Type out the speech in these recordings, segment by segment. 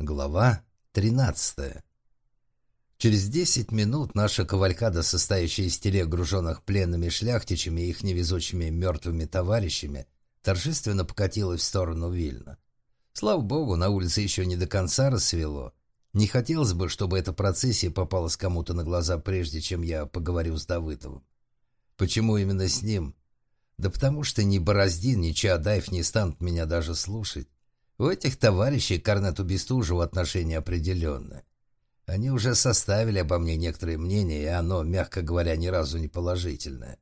Глава 13. Через 10 минут наша кавалькада, состоящая из телег, груженных пленными шляхтичами и их невезучими мертвыми товарищами, торжественно покатилась в сторону Вильна. Слава богу, на улице еще не до конца рассвело. Не хотелось бы, чтобы эта процессия попалась кому-то на глаза, прежде чем я поговорю с Давыдовым. Почему именно с ним? Да потому что ни Бороздин, ни Чаадаев не станут меня даже слушать. У этих товарищей к корнету Бестужеву отношение определенное. Они уже составили обо мне некоторые мнения, и оно, мягко говоря, ни разу не положительное.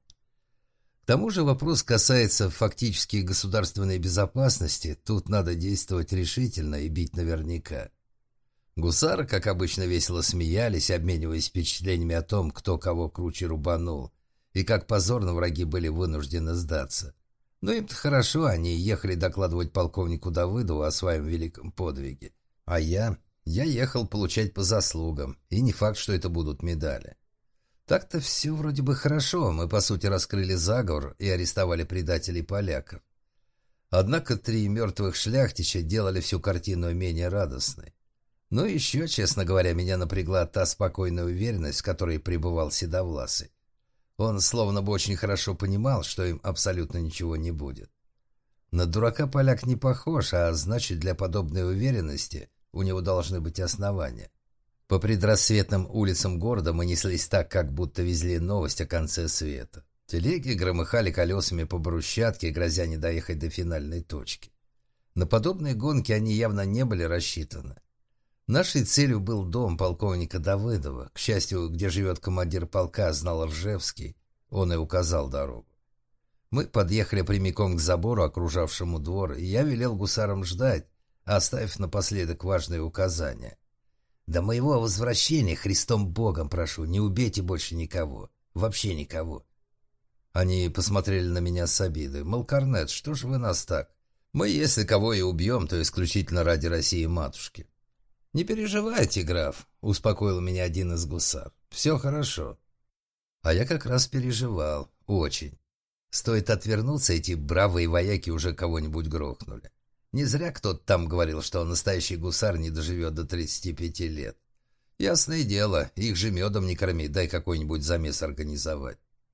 К тому же вопрос касается фактически государственной безопасности, тут надо действовать решительно и бить наверняка. Гусары, как обычно, весело смеялись, обмениваясь впечатлениями о том, кто кого круче рубанул, и как позорно враги были вынуждены сдаться. Но им-то хорошо, они ехали докладывать полковнику Давыдову о своем великом подвиге. А я ехал получать по заслугам, и не факт, что это будут медали. Так-то все вроде бы хорошо, мы по сути раскрыли заговор и арестовали предателей поляков. Однако 3 мертвых шляхтича делали всю картину менее радостной. Но еще, честно говоря, меня напрягла та спокойная уверенность, в которой пребывал Седовласый. Он словно бы очень хорошо понимал, что им абсолютно ничего не будет. На дурака поляк не похож, а значит, для подобной уверенности у него должны быть основания. По предрассветным улицам города мы неслись так, как будто везли новость о конце света. Телеги громыхали колесами по брусчатке, грозя не доехать до финальной точки. На подобные гонки они явно не были рассчитаны. Нашей целью был дом полковника Давыдова. К счастью, где живет командир полка, знал Ржевский, он и указал дорогу. Мы подъехали прямиком к забору, окружавшему двор, и я велел гусарам ждать, оставив напоследок важные указания. «До моего возвращения, Христом Богом прошу, не убейте больше никого, вообще никого». Они посмотрели на меня с обидой. Мол, корнет, что ж вы нас так? Мы, если кого и убьем, то исключительно ради России матушки. «Не переживайте, граф», — успокоил меня один из гусар. «Все хорошо». А я как раз переживал. Очень. Стоит отвернуться, эти бравые вояки уже кого-нибудь грохнули. Не зря кто-то там говорил, что настоящий гусар не доживет до 35 лет. Ясное дело, их же медом не корми, дай какой-нибудь замес организовать.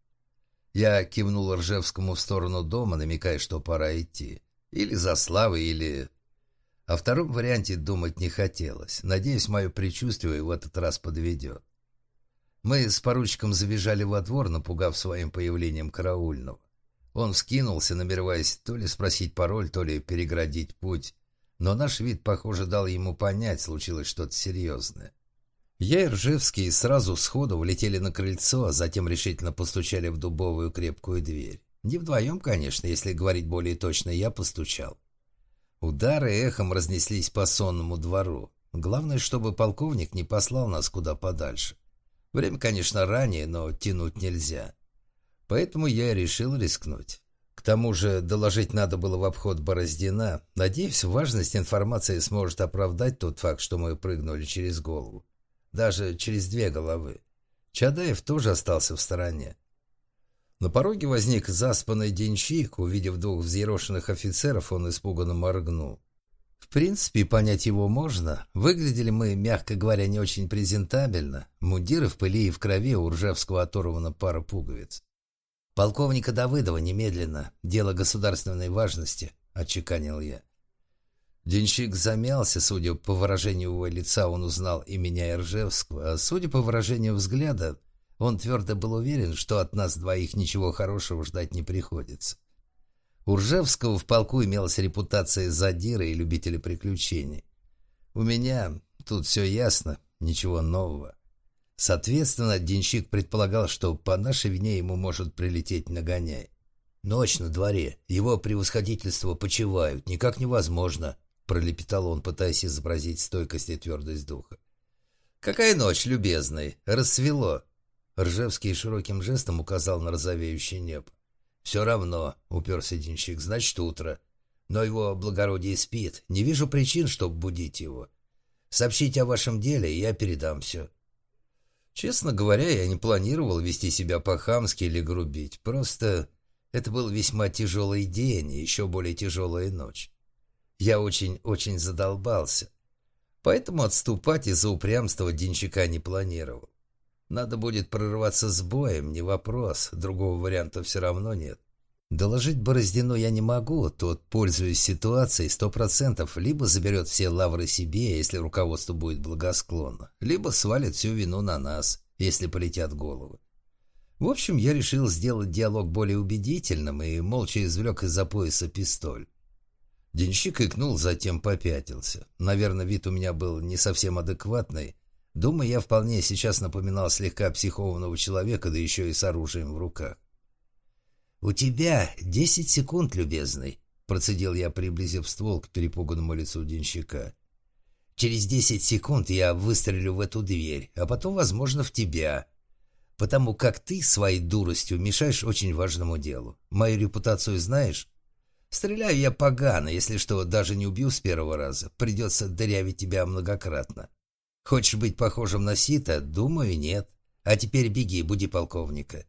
Я кивнул Ржевскому в сторону дома, намекая, что пора идти. Или за славой, или... О втором варианте думать не хотелось. Надеюсь, мое предчувствие в этот раз подведет. Мы с поручиком забежали во двор, напугав своим появлением караульного. Он вскинулся, намереваясь то ли спросить пароль, то ли переградить путь. Но наш вид, похоже, дал ему понять, случилось что-то серьезное. Я и Ржевский сразу сходу влетели на крыльцо, а затем решительно постучали в дубовую крепкую дверь. Не вдвоем, конечно, если говорить более точно, я постучал. Удары эхом разнеслись по сонному двору. Главное, чтобы полковник не послал нас куда подальше. Время, конечно, ранее, но тянуть нельзя. Поэтому я и решил рискнуть. К тому же доложить надо было в обход Бороздина. Надеюсь, важность информации сможет оправдать тот факт, что мы прыгнули через голову. Даже через 2 головы. Чаадаев тоже остался в стороне. На пороге возник заспанный денщик. Увидев 2 взъерошенных офицеров, он испуганно моргнул. В принципе, понять его можно. Выглядели мы, мягко говоря, не очень презентабельно. Мундиры в пыли и в крови, у Ржевского оторвана пара пуговиц. «Полковника Давыдова немедленно. Дело государственной важности», — отчеканил я. Денщик замялся. Судя по выражению его лица, он узнал и меня, и Ржевского. А судя по выражению взгляда, он твердо был уверен, что от нас двоих ничего хорошего ждать не приходится. У Ржевского в полку имелась репутация задира и любителя приключений. У меня тут все ясно, ничего нового. Соответственно, денщик предполагал, что по нашей вине ему может прилететь нагоняй. «Ночь на дворе, его превосходительство почивают, никак невозможно», — пролепетал он, пытаясь изобразить стойкость и твердость духа. «Какая ночь, любезный? Рассвело». Ржевский широким жестом указал на розовеющее небо. «Все равно», — уперся денщик, — «значит, утро. Но его благородие спит. Не вижу причин, чтобы будить его. Сообщите о вашем деле, и я передам все». Честно говоря, я не планировал вести себя по-хамски или грубить. Просто это был весьма тяжелый день и еще более тяжелая ночь. Я очень-очень задолбался. Поэтому отступать из-за упрямства денщика не планировал. Надо будет прорываться с боем, не вопрос, другого варианта все равно нет. Доложить Бороздину я не могу, тот, пользуясь ситуацией, 100% либо заберет все лавры себе, если руководство будет благосклонно, либо свалит всю вину на нас, если полетят головы. В общем, я решил сделать диалог более убедительным и молча извлек из-за пояса пистоль. Денщик икнул, затем попятился. Наверное, вид у меня был не совсем адекватный. Думаю, я вполне сейчас напоминал слегка психованного человека, да еще и с оружием в руках. «У тебя 10 секунд, любезный», — процедил я, приблизив ствол к перепуганному лицу денщика. «Через 10 секунд я выстрелю в эту дверь, а потом, возможно, в тебя. Потому как ты своей дуростью мешаешь очень важному делу. Мою репутацию знаешь? Стреляю я погано, если что, даже не убью с первого раза. Придется дырявить тебя многократно. Хочешь быть похожим на Сита? Думаю, нет. А теперь беги, буди полковника».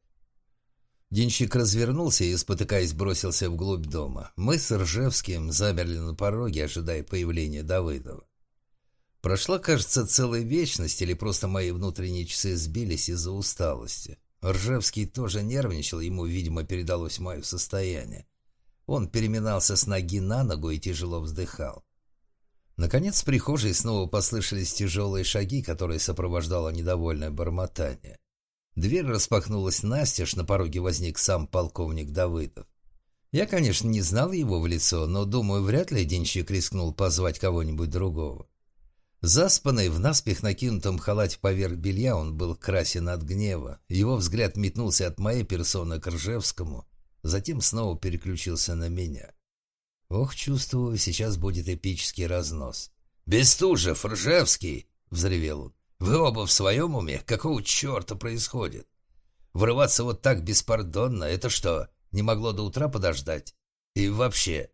Денщик развернулся и, спотыкаясь, бросился вглубь дома. Мы с Ржевским замерли на пороге, ожидая появления Давыдова. Прошла, кажется, целая вечность, или просто мои внутренние часы сбились из-за усталости. Ржевский тоже нервничал, ему, видимо, передалось мое состояние. Он переминался с ноги на ногу и тяжело вздыхал. Наконец в прихожей снова послышались тяжелые шаги, которые сопровождало недовольное бормотание. Дверь распахнулась настежь, на пороге возник сам полковник Давыдов. Я, конечно, не знал его в лицо, но, думаю, вряд ли денщик рискнул позвать кого-нибудь другого. Заспанный, в наспех накинутом халате поверх белья, он был красен от гнева. Его взгляд метнулся от моей персоны к Ржевскому, затем снова переключился на меня. Ох, чувствую, сейчас будет эпический разнос. «Бестужев, Ржевский!» — взревел он. «Вы оба в своем уме? Какого черта происходит? Врываться вот так беспардонно — это что, не могло до утра подождать? И вообще...»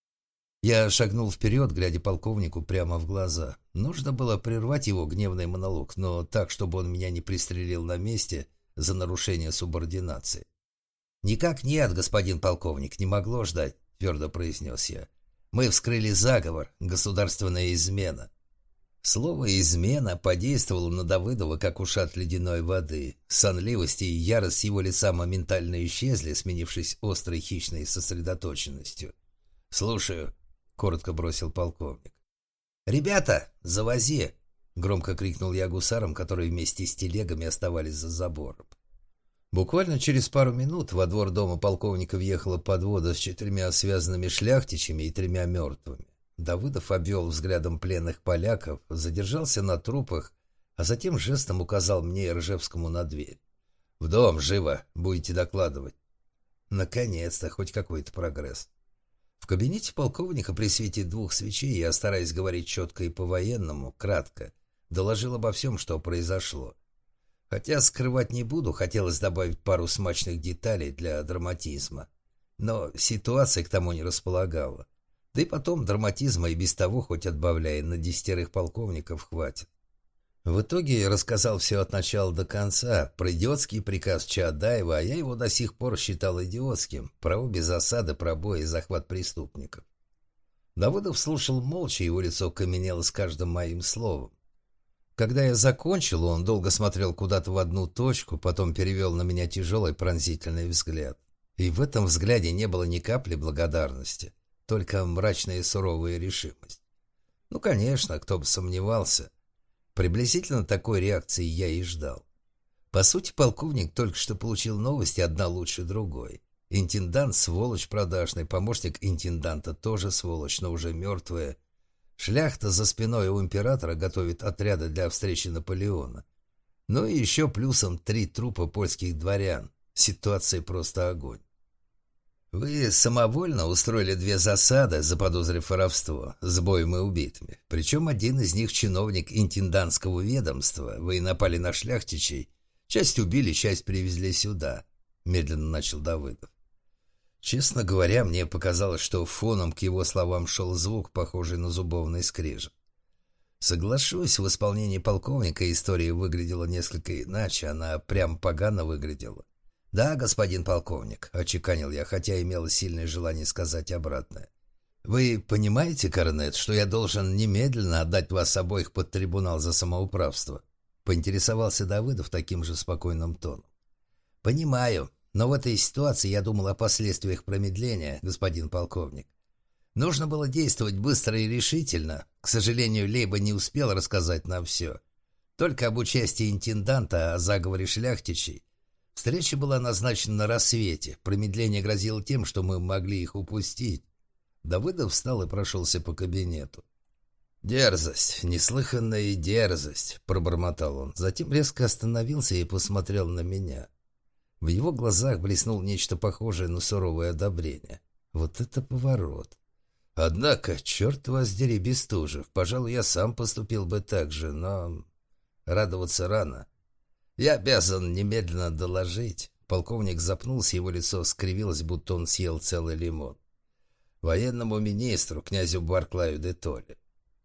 Я шагнул вперед, глядя полковнику прямо в глаза. Нужно было прервать его гневный монолог, но так, чтобы он меня не пристрелил на месте за нарушение субординации. «Никак нет, господин полковник, не могло ждать», — твердо произнес я. «Мы вскрыли заговор, государственная измена». Слово «измена» подействовало на Давыдова, как ушат ледяной воды. Сонливость и ярость его лица моментально исчезли, сменившись острой хищной сосредоточенностью. «Слушаю», — коротко бросил полковник. «Ребята, завози!» — громко крикнул я гусарам, которые вместе с телегами оставались за забором. Буквально через пару минут во двор дома полковника въехала подвода с 4 связанными шляхтичами и 3 мертвыми. Давыдов обвел взглядом пленных поляков, задержался на трупах, а затем жестом указал мне и Ржевскому на дверь. «В дом, живо! Будете докладывать!» Наконец-то, хоть какой-то прогресс. В кабинете полковника при свете 2 свечей я, стараясь говорить четко и по-военному, кратко, доложил обо всем, что произошло. Хотя скрывать не буду, хотелось добавить пару смачных деталей для драматизма. Но ситуация к тому не располагала. Да и потом драматизма и без того, хоть отбавляя, на 10 полковников хватит. В итоге я рассказал все от начала до конца, про идиотский приказ Чаадаева, а я его до сих пор считал идиотским, про обе засады, пробои и захват преступников. Давыдов слушал молча, его лицо каменело с каждым моим словом. Когда я закончил, он долго смотрел куда-то в одну точку, потом перевел на меня тяжелый пронзительный взгляд. И в этом взгляде не было ни капли благодарности, только мрачная и суровая решимость. Ну, конечно, кто бы сомневался. Приблизительно такой реакции я и ждал. По сути, полковник только что получил новости, одна лучше другой. Интендант — сволочь продажный, помощник интенданта тоже сволочь, но уже мертвая. Шляхта за спиной у императора готовит отряды для встречи Наполеона. Ну и еще плюсом 3 трупа польских дворян. Ситуация просто огонь. Вы самовольно устроили 2 засады, заподозрив воровство, с боем и убитыми. Причем один из них чиновник интендантского ведомства. Вы напали на шляхтичей. Часть убили, часть привезли сюда, медленно начал Давыдов. Честно говоря, мне показалось, что фоном к его словам шел звук, похожий на зубовный скрежет. Соглашусь, в исполнении полковника история выглядела несколько иначе, она прям погано выглядела. «Да, господин полковник», — отчеканил я, хотя имел сильное желание сказать обратное. «Вы понимаете, корнет, что я должен немедленно отдать вас обоих под трибунал за самоуправство?» — поинтересовался Давыдов таким же спокойным тоном. «Понимаю, но в этой ситуации я думал о последствиях промедления, господин полковник. Нужно было действовать быстро и решительно. К сожалению, Лейба не успел рассказать нам все. Только об участии интенданта, о заговоре шляхтичей. Встреча была назначена на рассвете. Промедление грозило тем, что мы могли их упустить». Давыдов встал и прошелся по кабинету. «Дерзость, неслыханная дерзость», — пробормотал он. Затем резко остановился и посмотрел на меня. В его глазах блеснуло нечто похожее на суровое одобрение. Вот это поворот. «Однако, черт вас дери, Бестужев, пожалуй, я сам поступил бы так же, но радоваться рано. Я обязан немедленно доложить». Полковник запнулся, его лицо скривилось, будто он съел целый лимон. «Военному министру, князю Барклаю де Толле».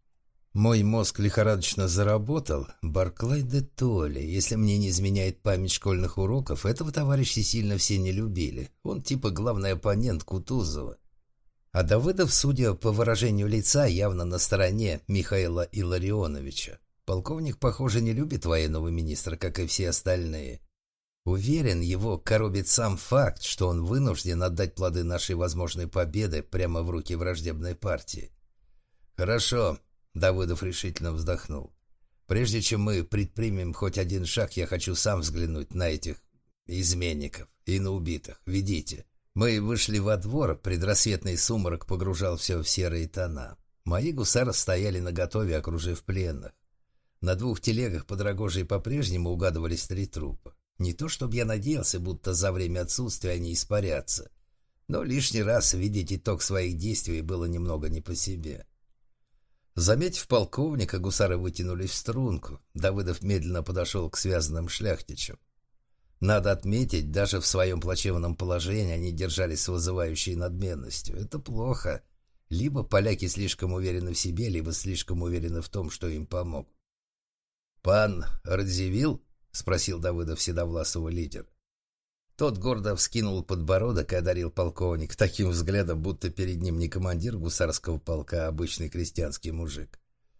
Мой мозг лихорадочно заработал. Барклай де Толле, если мне не изменяет память школьных уроков, этого товарища сильно все не любили. Он типа главный оппонент Кутузова. А Давыдов, судя по выражению лица, явно на стороне Михаила Илларионовича. Полковник, похоже, не любит военного министра, как и все остальные. Уверен, его коробит сам факт, что он вынужден отдать плоды нашей возможной победы прямо в руки враждебной партии. «Хорошо», — Давыдов решительно вздохнул. «Прежде чем мы предпримем хоть один шаг, я хочу сам взглянуть на этих изменников и на убитых. Ведите». Мы вышли во двор, предрассветный сумрак погружал все в серые тона. Мои гусары стояли наготове, окружив пленных. На 2 телегах под Рогожей по-прежнему угадывались 3 трупа. Не то чтобы я надеялся, будто за время отсутствия они испарятся, но лишний раз видеть итог своих действий было немного не по себе. Заметив полковника, гусары вытянулись в струнку. Давыдов медленно подошел к связанным шляхтичам. Надо отметить, даже в своем плачевном положении они держались с вызывающей надменностью. Это плохо. Либо поляки слишком уверены в себе, либо слишком уверены в том, что им помогут. «Пан Радзивилл?» — спросил Давыдов седовласого лидера. Тот гордо вскинул подбородок и одарил полковника таким взглядом, будто перед ним не командир гусарского полка, а обычный крестьянский мужик.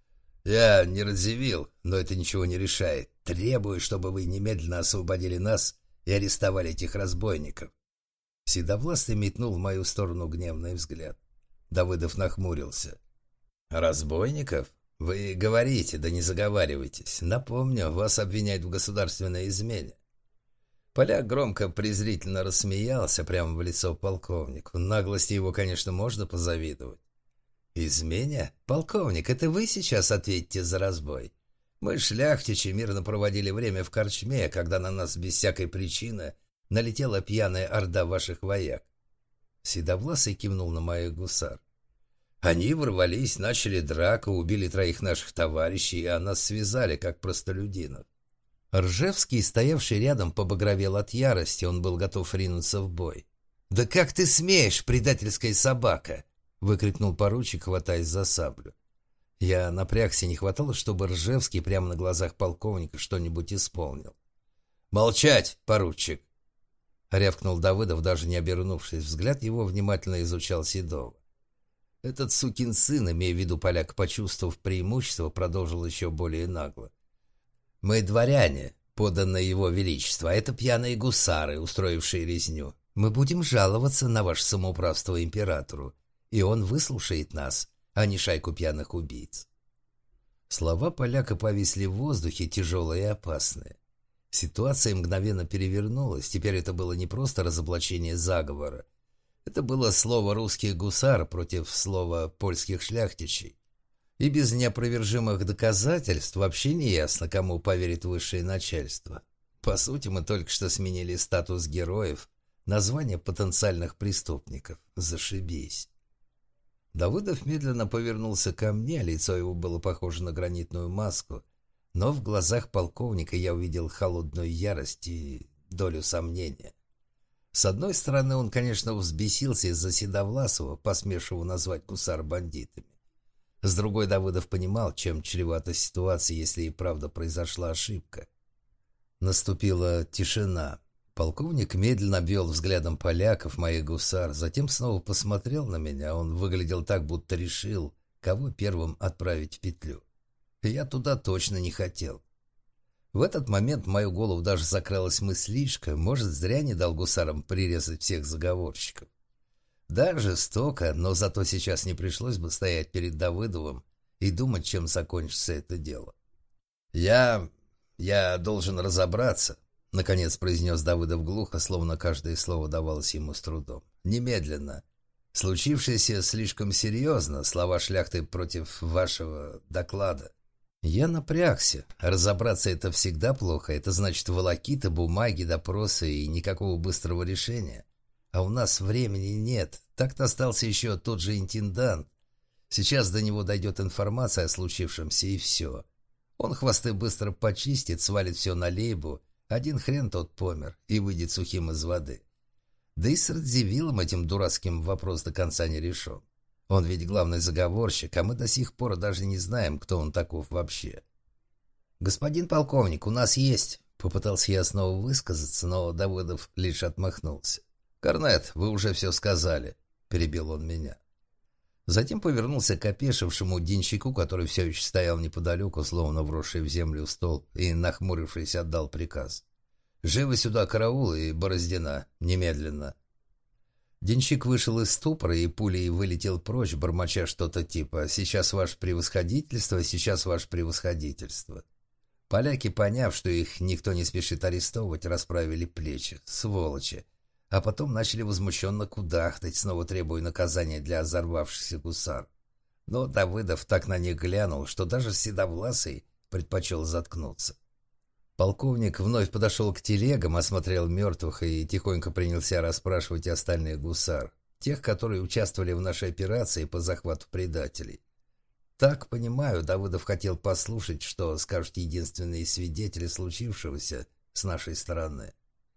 «Я не Радзивилл, но это ничего не решает. Требую, чтобы вы немедленно освободили нас и арестовали этих разбойников». Седовласый метнул в мою сторону гневный взгляд. Давыдов нахмурился. «Разбойников? Вы говорите, да не заговаривайтесь. Напомню, вас обвиняют в государственной измене». Поляк громко презрительно рассмеялся прямо в лицо полковнику. Наглости его, конечно, можно позавидовать. «Измене? Полковник, это вы сейчас ответите за разбой? Мы, шляхтичи, мирно проводили время в корчме, когда на нас без всякой причины налетела пьяная орда ваших вояк». Седовласый кивнул на моих гусар. «Они ворвались, начали драку, убили 3 наших товарищей, а нас связали, как простолюдинов». Ржевский, стоявший рядом, побагровел от ярости, он был готов ринуться в бой. «Да как ты смеешь, предательская собака!» — выкрикнул поручик, хватаясь за саблю. Я напрягся, не хватало, чтобы Ржевский прямо на глазах полковника что-нибудь исполнил. «Молчать, поручик!» — рявкнул Давыдов, даже не обернувшись. Взгляд его внимательно изучал Седова. Этот сукин сын, имея в виду поляк, почувствовав преимущество, продолжил еще более нагло. «Мы дворяне, подданные его величества, а это пьяные гусары, устроившие резню. Мы будем жаловаться на ваше самоуправство императору, и он выслушает нас, а не шайку пьяных убийц». Слова поляка повисли в воздухе, тяжелые и опасные. Ситуация мгновенно перевернулась. Теперь это было не просто разоблачение заговора. Это было слово русских гусар против слова польских шляхтичей. И без неопровержимых доказательств вообще не ясно, кому поверит высшее начальство. По сути, мы только что сменили статус героев на звание потенциальных преступников. Зашибись. Давыдов медленно повернулся ко мне, лицо его было похоже на гранитную маску, но в глазах полковника я увидел холодную ярость и долю сомнения. С одной стороны, он, конечно, взбесился из-за Седовласова, посмевшего назвать гусар бандитами. С другой, Давыдов понимал, чем чревата ситуация, если и правда произошла ошибка. Наступила тишина. Полковник медленно обвел взглядом поляков, моих гусар, затем снова посмотрел на меня. Он выглядел так, будто решил, кого первым отправить в петлю. Я туда точно не хотел. В этот момент в мою голову даже закралась мыслишка, может, зря не дал гусарам прирезать всех заговорщиков. Да, жестоко, но зато сейчас не пришлось бы стоять перед Давыдовым и думать, чем закончится это дело. «Я должен разобраться», — наконец произнес Давыдов глухо, словно каждое слово давалось ему с трудом. «Немедленно. Случившееся слишком серьезно, слова шляхты против вашего доклада». Я напрягся. Разобраться это всегда плохо. Это значит волокита, бумаги, допросы и никакого быстрого решения. А у нас времени нет. Так-то остался еще тот же интендант. Сейчас до него дойдет информация о случившемся, и все. Он хвосты быстро почистит, свалит все на Лейбу. Один хрен тот помер и выйдет сухим из воды. Да и с Радзивиллом этим дурацким вопрос до конца не решен. Он ведь главный заговорщик, а мы до сих пор даже не знаем, кто он таков вообще. «Господин полковник, у нас есть...» Попытался я снова высказаться, но Давыдов лишь отмахнулся. «Корнет, вы уже все сказали», — перебил он меня. Затем повернулся к опешившему денщику, который все еще стоял неподалеку, словно вросший в землю столб, и, нахмурившись, отдал приказ. «Живо сюда караул и Бороздина, немедленно». Денщик вышел из ступора и пулей вылетел прочь, бормоча что-то типа «Сейчас ваше превосходительство, сейчас ваше превосходительство». Поляки, поняв, что их никто не спешит арестовывать, расправили плечи, сволочи, а потом начали возмущенно кудахтать, снова требуя наказания для взорвавшихся гусар. Но Давыдов так на них глянул, что даже Седовласый предпочел заткнуться. Полковник вновь подошел к телегам, осмотрел мертвых и тихонько принялся расспрашивать остальных гусар, тех, которые участвовали в нашей операции по захвату предателей. Так, понимаю, Давыдов хотел послушать, что скажут единственные свидетели случившегося с нашей стороны.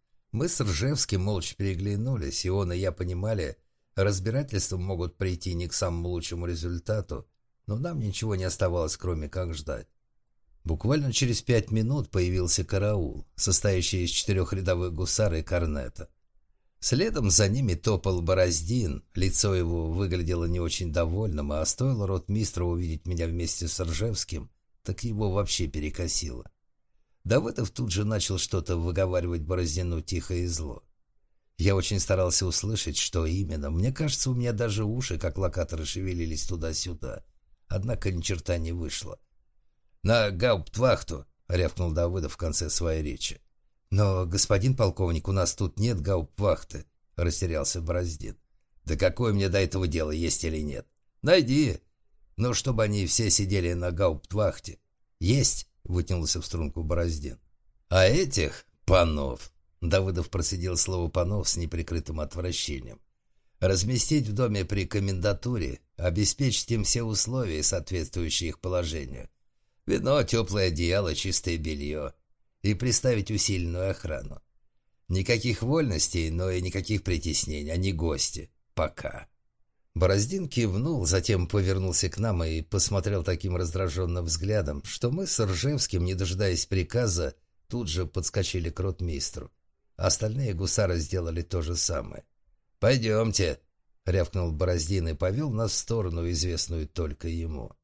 Мы с Ржевским молча переглянулись, и он и я понимали, разбирательства могут прийти не к самому лучшему результату, но нам ничего не оставалось, кроме как ждать. Буквально через 5 минут появился караул, состоящий из 4 рядовых гусар и корнета. Следом за ними топал Бороздин, лицо его выглядело не очень довольным, а стоило ротмистру увидеть меня вместе с Ржевским, так его вообще перекосило. Давыдов тут же начал что-то выговаривать Бороздину тихо и зло. Я очень старался услышать, что именно. Мне кажется, у меня даже уши, как локаторы, шевелились туда-сюда. Однако ни черта не вышло. «На гауптвахту!» — рявкнул Давыдов в конце своей речи. «Но, господин полковник, у нас тут нет гауптвахты», — растерялся Бороздин. «Да какое мне до этого дело, есть или нет? Найди! Ну, чтобы они все сидели на гауптвахте». «Есть!» — вытянулся в струнку Бороздин. «А этих панов...» — Давыдов процедил слово «панов» с неприкрытым отвращением. «Разместить в доме при комендатуре, обеспечить им все условия, соответствующие их положению. Вино, теплое одеяло, чистое белье. И приставить усиленную охрану. Никаких вольностей, но и никаких притеснений. Они гости. Пока». Бороздин кивнул, затем повернулся к нам и посмотрел таким раздраженным взглядом, что мы с Ржевским, не дожидаясь приказа, тут же подскочили к ротмистру. Остальные гусары сделали то же самое. «Пойдемте», — рявкнул Бороздин и повел нас в сторону, известную только ему.